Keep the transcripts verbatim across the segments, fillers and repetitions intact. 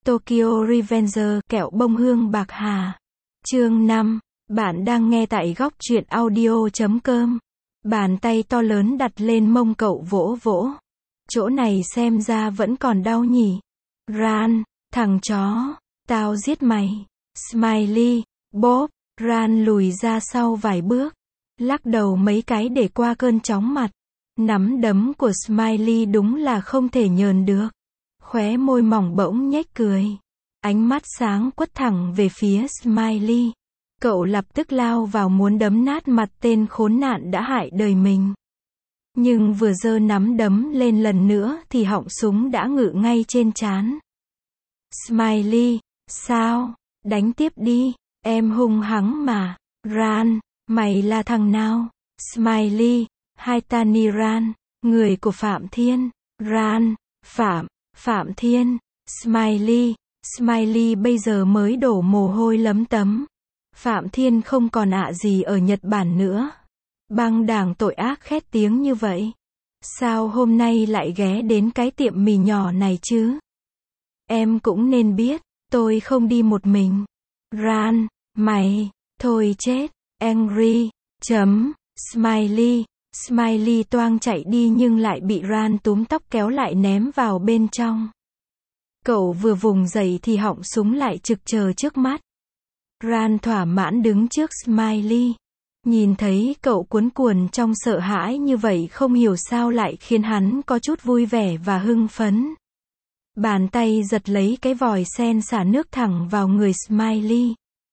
Tokyo Revenger, kẹo bông hương bạc hà. Chương năm. Bạn đang nghe tại góc truyện audio chấm com. Bàn tay to lớn đặt lên mông cậu vỗ vỗ. Chỗ này xem ra vẫn còn đau nhỉ. Ran, thằng chó, tao giết mày. Smiley, Bob, Ran lùi ra sau vài bước. Lắc đầu mấy cái để qua cơn chóng mặt. Nắm đấm của Smiley đúng là không thể nhờn được. Khóe môi mỏng bỗng nhếch cười. Ánh mắt sáng quất thẳng về phía Smiley. Cậu lập tức lao vào muốn đấm nát mặt tên khốn nạn đã hại đời mình. Nhưng vừa giơ nắm đấm lên lần nữa thì họng súng đã ngự ngay trên trán. Smiley, sao? Đánh tiếp đi, em hung hăng mà. Ran, mày là thằng nào? Smiley, Haitani Ran, người của Phạm Thiên. Ran, Phạm, Phạm Thiên. Smiley, Smiley bây giờ mới đổ mồ hôi lấm tấm. Phạm Thiên không còn ạ gì ở Nhật Bản nữa. Băng đảng tội ác khét tiếng như vậy. Sao hôm nay lại ghé đến cái tiệm mì nhỏ này chứ? Em cũng nên biết, tôi không đi một mình. Ran, mày, thôi chết. Angry, chấm, Smiley. Smiley toang chạy đi nhưng lại bị Ran túm tóc kéo lại ném vào bên trong. Cậu vừa vùng dậy thì họng súng lại trực chờ trước mắt. Ran thỏa mãn đứng trước Smiley. Nhìn thấy cậu cuốn cuồng trong sợ hãi như vậy không hiểu sao lại khiến hắn có chút vui vẻ và hưng phấn. Bàn tay giật lấy cái vòi sen xả nước thẳng vào người Smiley.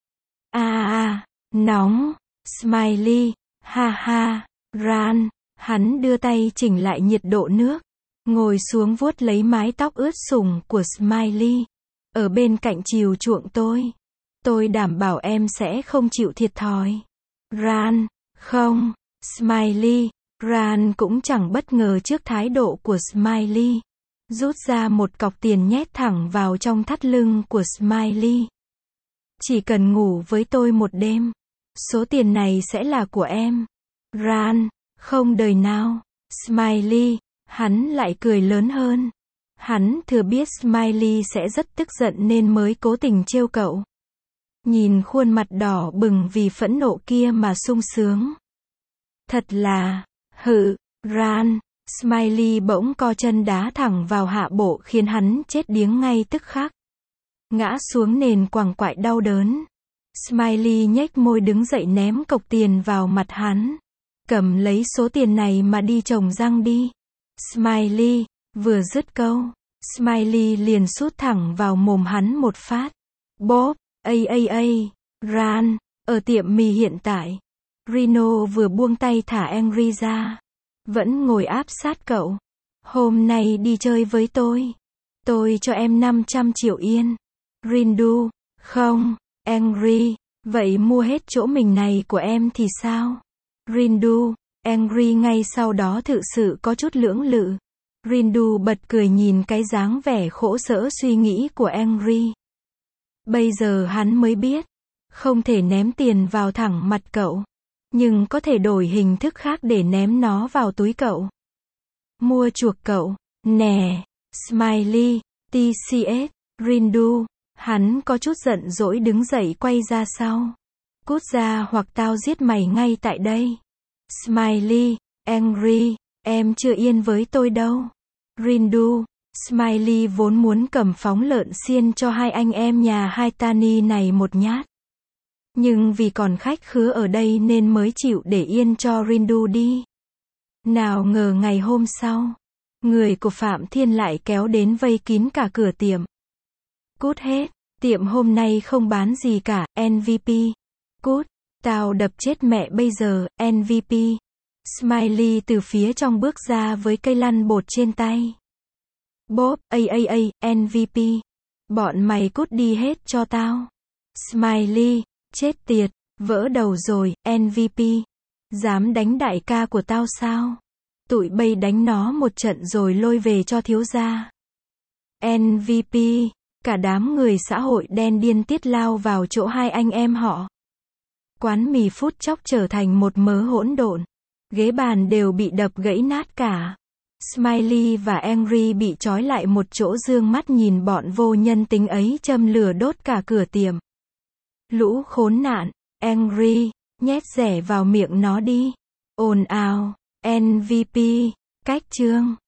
A à, à, nóng. Smiley, ha ha. Ran, hắn đưa tay chỉnh lại nhiệt độ nước. Ngồi xuống vuốt lấy mái tóc ướt sũng của Smiley. Ở bên cạnh chiều chuộng tôi. Tôi đảm bảo em sẽ không chịu thiệt thòi. Ran, không. Smiley, Ran cũng chẳng bất ngờ trước thái độ của Smiley. Rút ra một cọc tiền nhét thẳng vào trong thắt lưng của Smiley. Chỉ cần ngủ với tôi một đêm. Số tiền này sẽ là của em. Ran, không đời nào. Smiley, hắn lại cười lớn hơn. Hắn thừa biết Smiley sẽ rất tức giận nên mới cố tình trêu cậu. Nhìn khuôn mặt đỏ bừng vì phẫn nộ kia mà sung sướng. Thật là, hự, Ran. Smiley bỗng co chân đá thẳng vào hạ bộ khiến hắn chết điếng ngay tức khắc. Ngã xuống nền quằn quại đau đớn. Smiley nhếch môi đứng dậy ném cọc tiền vào mặt hắn. Cầm lấy số tiền này mà đi trồng răng đi. Smiley, vừa dứt câu, Smiley liền sút thẳng vào mồm hắn một phát. Bob, a a a, Ran, ở tiệm mì hiện tại. Rino vừa buông tay thả Angry ra. Vẫn ngồi áp sát cậu. Hôm nay đi chơi với tôi. Tôi cho em năm trăm triệu yên. Rindu, không. Angry, vậy mua hết chỗ mình này của em thì sao? Rindu, Angry ngay sau đó thực sự có chút lưỡng lự. Rindu bật cười nhìn cái dáng vẻ khổ sở suy nghĩ của Angry. Bây giờ hắn mới biết, không thể ném tiền vào thẳng mặt cậu, nhưng có thể đổi hình thức khác để ném nó vào túi cậu. Mua chuộc cậu, nè. Smiley, tê xê ét, Rindu. Hắn có chút giận dỗi đứng dậy quay ra sau. Cút ra hoặc tao giết mày ngay tại đây. Smiley, Angry, em chưa yên với tôi đâu. Rindu, Smiley vốn muốn cầm phóng lợn xiên cho hai anh em nhà Haitani này một nhát. Nhưng vì còn khách khứa ở đây nên mới chịu để yên cho Rindu đi. Nào ngờ ngày hôm sau, người của Phạm Thiên lại kéo đến vây kín cả cửa tiệm. Cút hết, tiệm hôm nay không bán gì cả, en vê pê. Cút, tao đập chết mẹ bây giờ, en vê pê. Smiley từ phía trong bước ra với cây lăn bột trên tay. Bob, a a a, en vê pê. Bọn mày cút đi hết cho tao. Smiley, chết tiệt, vỡ đầu rồi, en vê pê. Dám đánh đại ca của tao sao? Tụi bay đánh nó một trận rồi lôi về cho thiếu gia. en vê pê. Cả đám người xã hội đen điên tiết lao vào chỗ hai anh em họ. Quán mì phút chốc trở thành một mớ hỗn độn. Ghế bàn đều bị đập gãy nát cả. Smiley và Henry bị trói lại một chỗ dương mắt nhìn bọn vô nhân tính ấy châm lửa đốt cả cửa tiệm. Lũ khốn nạn, Henry, nhét rẻ vào miệng nó đi. Ồn ào, em vê pê, cách chương.